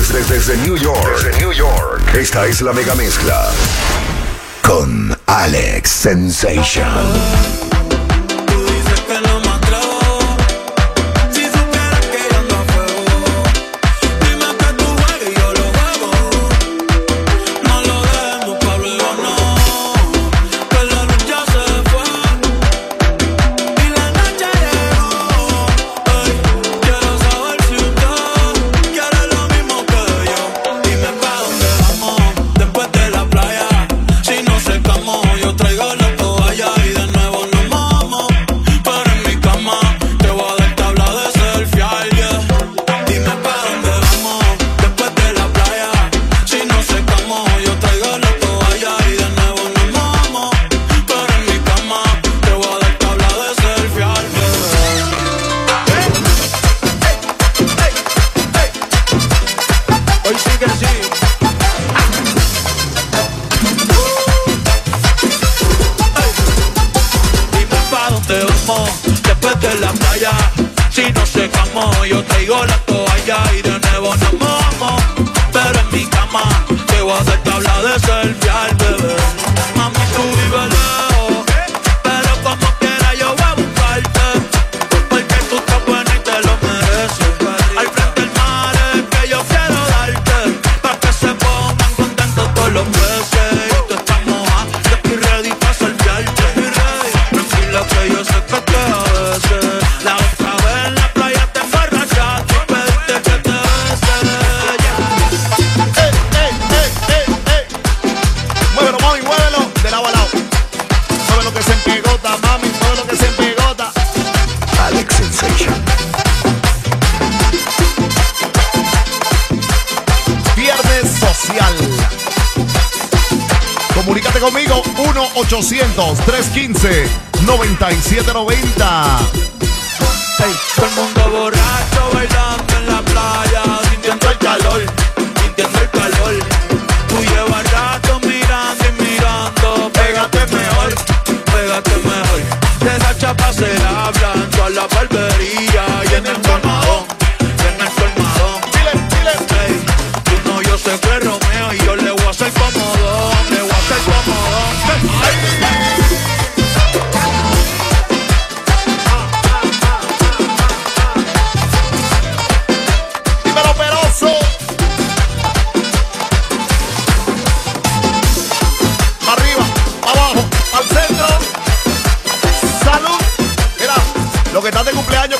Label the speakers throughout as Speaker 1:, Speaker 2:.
Speaker 1: Desde New York. Esta es la mega mezcla con Alex Sensation.
Speaker 2: Después de la playa, si no secamos, yo traigo la toalla y de nuevo nos mojamos. Pero en mi cama te voy a hacer tabla de selfie al bebé. Mami, tú vives lejos, pero como quiera yo voy a buscarte, porque tú estás buena y te lo mereces. Al frente del mar es que yo quiero darte, pa' que se pongan contentos todos los peces. Y tú estás mojada, yo estoy ready pa' selfiearte. Tranquila que yo sé que te la otra vez en la playa te emborrachaste y pediste que te bese.
Speaker 3: Muévelo, mami, muévelo de lado a lado. Mueve lo que se empegota, mami, mueve lo que se empegota.
Speaker 1: Alex Sensation.
Speaker 3: Viernes social. Comunícate conmigo 1-800-315-9790.
Speaker 2: Hey, todo el mundo borracho bailando en la playa, sintiendo el calor, sintiendo el calor. Tú llevas rato mirando y mirando, pégate mejor, pégate mejor. De esa chapa se habla en toda la barbería y en el colmadón, en el colmadón. Hey, tú no, yo sé que es Romeo y yo le voy a hacer comodón, le voy a hacer comodón.
Speaker 3: Dímelo, Peroso. Arriba, abajo, al centro. Salud. Mira, lo que estás de cumpleaños,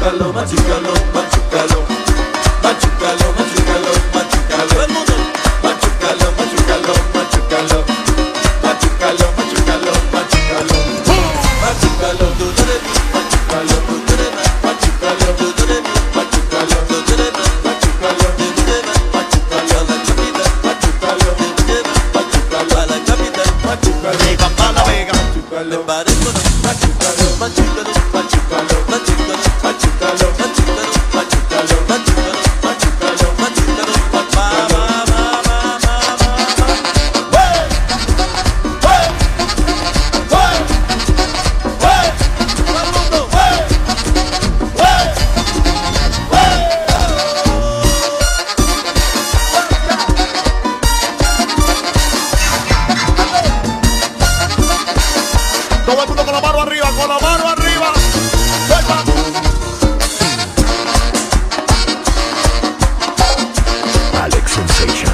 Speaker 2: Machúcalo, machúcalo, machúcalo. Machúcalo, machúcalo, machúcalo. Todo el mundo. Machúcalo, machúcalo, machúcalo. Machúcalo, machúcalo, machúcalo. Machúcalo, tú eres mi. Machúcalo, tú eres mi. Machúcalo, tú eres mi. Machúcalo, tú eres mi. Machúcalo, tú eres mi. Machúcalo, la chapita. Machúcalo, tú eres mi. Machúcalo, la chapita. Machúcalo,
Speaker 3: Mi papá La Vega.
Speaker 2: machúcalo, parezco. Machúcalo, machúcalo, machúcalo, machúcalo, machúcalo, machúcalo, machúcalo, machúcalo, machúcalo, machúcalo, papá,
Speaker 3: Todo el mundo con la mano arriba, con la mano arriba. Suelta.
Speaker 1: Alex Sensation.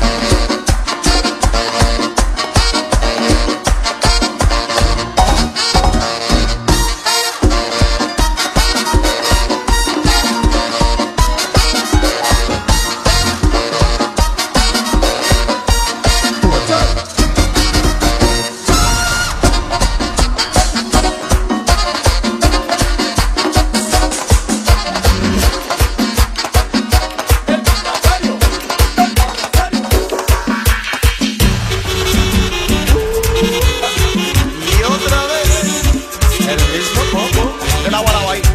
Speaker 3: Y otra vez. El mismo combo. De la balao ahí.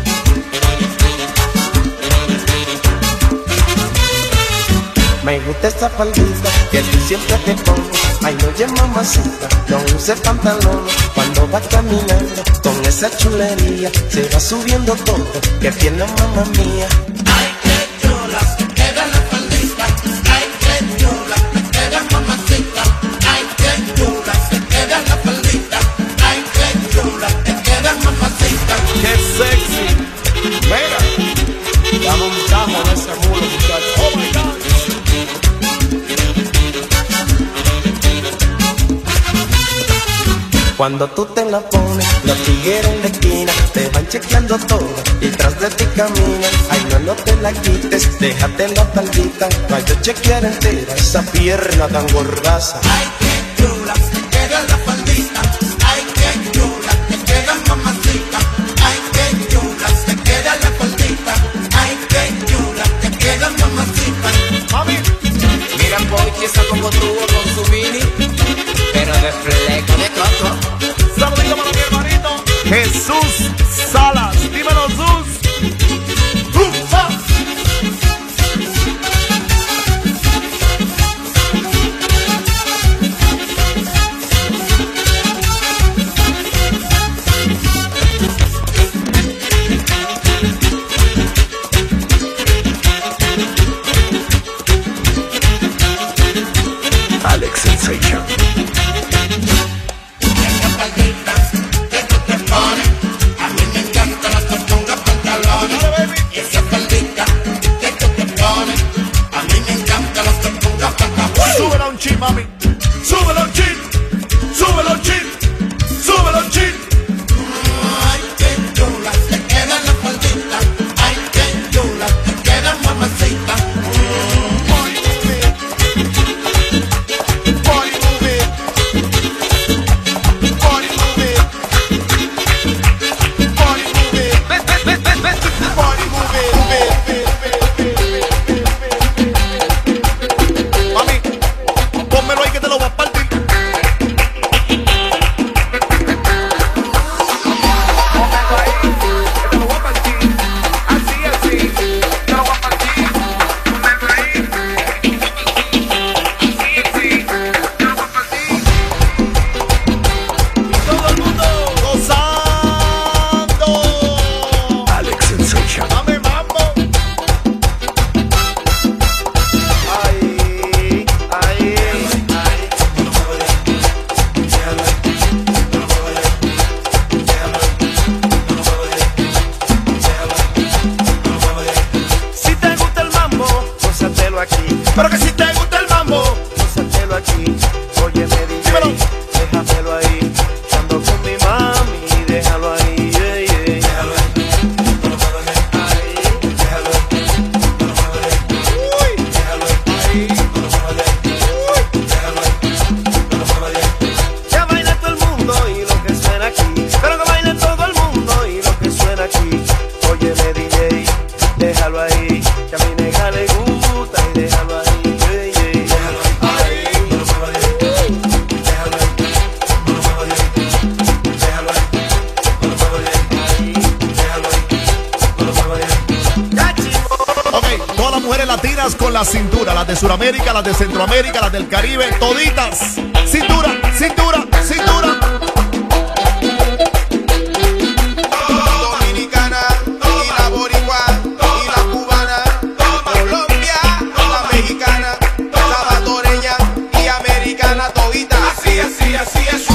Speaker 4: Me gusta esta faldita que tú siempre te pones. Ay, oye mamacita, no uses pantalón. Cuando vas caminando con esa chulería, se va subiendo todo, que tiene mamá mía.
Speaker 2: ay, qué chula, te queda la faldita. Ay, qué chula, te queda mamacita. Ay, qué chula, te queda la faldita. Ay, qué chula, te queda mamacita.
Speaker 3: Qué sexy. Mira. Ya montamos en ese mulo, muchachos. Oh my God.
Speaker 4: Cuando tú te la pones, los tigres en la esquina te van chequeando todo y tras de ti caminan. Ay, no te la quites, déjate la faldita pa' yo chequear entera esa pierna tan gordaza.
Speaker 2: Ay, qué chula, te queda la faldita. Ay, qué chula, te queda mamacita. Ay, qué chula, te queda la faldita. Ay, qué chula, te queda mamacita.
Speaker 3: Mami.
Speaker 5: Mira, Pochi está como tuvo con su mini, pero de fleco de coco.
Speaker 3: Saludito para mi hermanito Jesús Salas. Dímelo, Sus.
Speaker 1: Alex Sensation.
Speaker 2: Esa faldita que tú te pones, a mí me encanta la costumbre.
Speaker 3: morenas con la cintura, las de Sudamérica, las de Centroamérica, las del Caribe, toditas. Cintura, cintura, cintura.
Speaker 6: Dominicana y la boricua y la cubana, Colombia, la mexicana, salvadoreña y americana, todita. Así, así, así, así.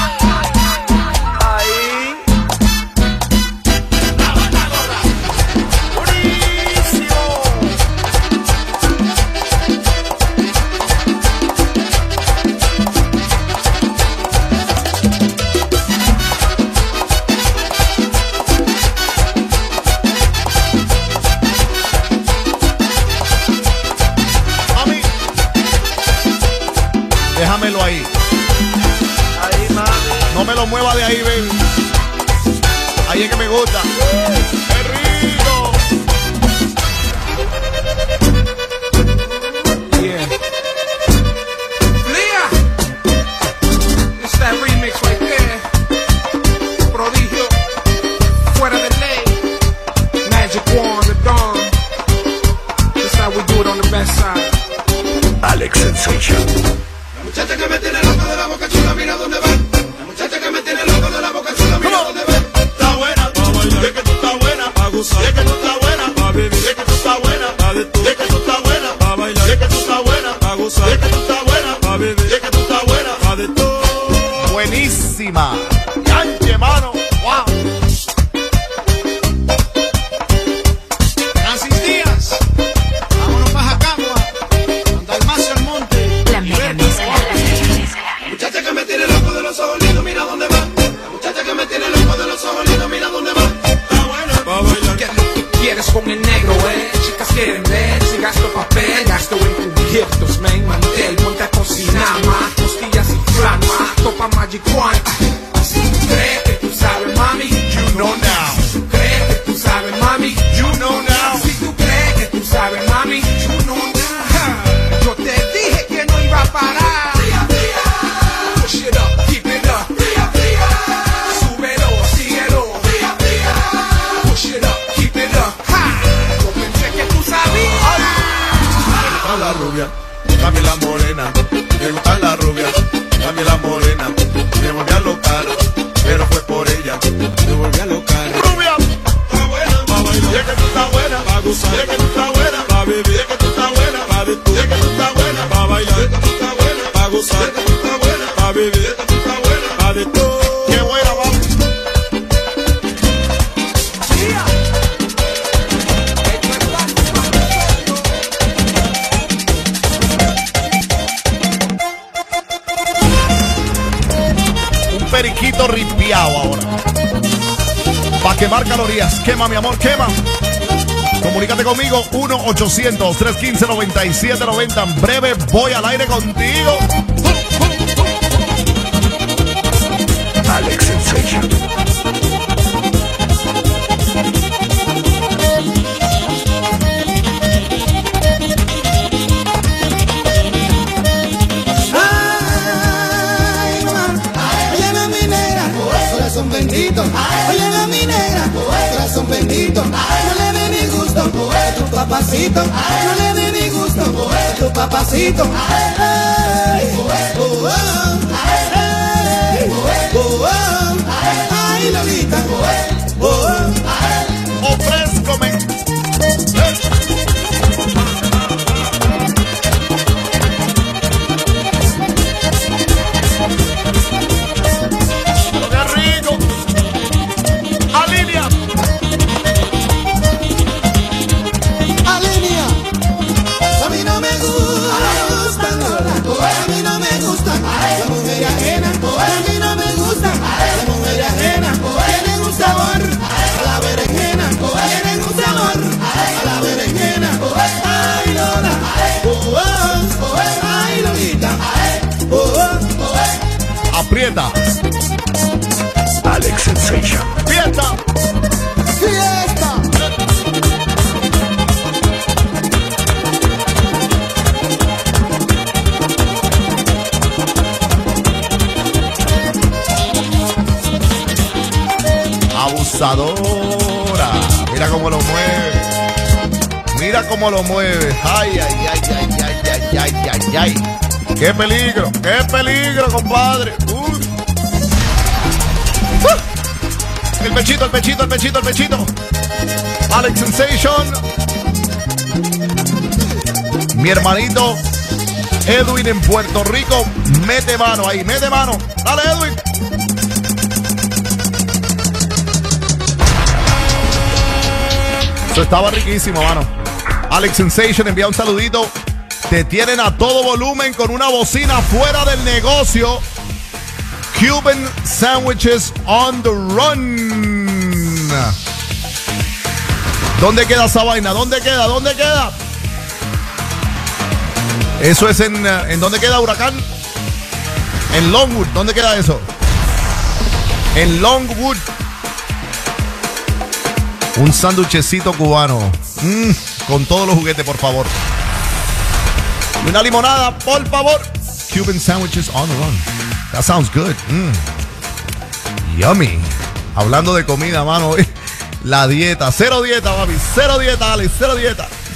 Speaker 3: Déjamelo ahí.
Speaker 4: Ahí, mami.
Speaker 3: No me lo mueva de ahí, baby. Ahí es que me gusta. ¡Qué rico!
Speaker 7: Yeah. Lea. It's that remix right there. Prodigio. Fuera de ley. Magic Wand, the Dawn. That's how we do it on the best side.
Speaker 1: Alex Sensation.
Speaker 6: Muchacha que me tiene loco de la boca chula, mira dónde va. La muchacha que me tiene loco de la boca chula, mira dónde va.
Speaker 2: Está buena, de que tú estás buena, pa' gozar, de que tú estás buena, pa' vivir, de que tú estás buena, pa' de tú, de que tú estás buena, pa' bailar, de que tú estás buena, pa' gozar, de que tú estás buena, pa' vivir, de que tú estás buena, pa' de todo.
Speaker 3: Buenísima. Canche, mano. Wow.
Speaker 8: Francis Díaz, vámonos para Jacagua, donde el Mazo el Monte.
Speaker 9: La mega mezcla.
Speaker 6: Muchacha que me tiene loco de los ojos lindos, mira dónde va. La muchacha que me tiene loco de los ojos lindos, mira dónde va.
Speaker 2: Está buena, pa' bailar.
Speaker 7: ¿Qué es lo que quieres con el negro, Chicas quieren ver si gasto papel, gasto en cubiertos, men, mantel, ponte a cocinar más, costillas y flama, topa Magic Wand. Si tú crees que tú sabes, mami, you know now. Si tú crees que tú sabes, mami, you know now. Si tú crees que tú sabes, mami, you know now. Yo te dije que no iba a parar. Push it up, keep it up. Súbelo, síguelo. Push it up, keep it up. Ha. Yo pensé que tú sabías.
Speaker 2: Me gusta la rubia, también la morena. Me gusta la rubia, también la morena. Me volví a locar, pero fue por ella. Me volví a locar.
Speaker 3: Rubia.
Speaker 2: Está buena, pa' bailar, de que tú estás buena, pa' gozar, de que tú estás buena, pa' vivir, de que tú estás buena, pa' de tú, de que tú estás buena, pa' bailar, de que tú estás buena, pa' gozar, de que tú estás buena, pa' vivir, de que tú estás buena, pa' de todo.
Speaker 3: Qué buena, vamos. Un periquito ripiado ahora. Pa' quemar calorías. Quema, mi amor, quema. Comunícate conmigo, 1-800-315-9790. En breve voy al aire contigo.
Speaker 1: Alex Sensation.
Speaker 8: Ay, man. Óyeme mi negra, corazón bendito. Óyeme mi negra, corazón bendito. No le dé ni gusto a tu papacito. No le dé ni gusto a tu papacito. Ay, ay, Lolita.
Speaker 3: Ofrézcome. ¡Qué rico! ¡Alinea!
Speaker 8: Alinea. A mí no me gustan, Lola. A mí no me gustan la mujer ajena. A mí no me gustan la mujer ajena. Tienen un sabor a la berenjena. Tienen un sabor a la berenjena. Ay, Lola. Ay, Lolita.
Speaker 3: Aprieta.
Speaker 1: Alex Sensation.
Speaker 3: Fiesta.
Speaker 8: Fiesta.
Speaker 3: Abusadora. Mira cómo lo mueve. Mira cómo lo mueve. Ay, ay, ay, ay, ay, ay, ay, ay, ay. Qué peligro, compadre. El pechito, el pechito, el pechito, el pechito. Alex Sensation. Mi hermanito Edwin en Puerto Rico. Mete mano ahí, mete mano. Dale, Edwin. Eso estaba riquísimo, mano. Alex Sensation envía un saludito. Te tienen a todo volumen con una bocina fuera del negocio. Cuban Sandwiches on the Run. ¿Dónde queda esa vaina? ¿Dónde queda? ¿Dónde queda? Eso es ¿en dónde queda Huracán? En Longwood. ¿Dónde queda eso? En Longwood. Un sándwichecito cubano. Con todos los juguetes, por favor. Y una limonada, por favor. Cuban Sandwiches on the Run. That sounds good. Yummy. Hablando de comida, mano. La dieta. Cero dieta, papi. Cero dieta, Alex. Cero dieta.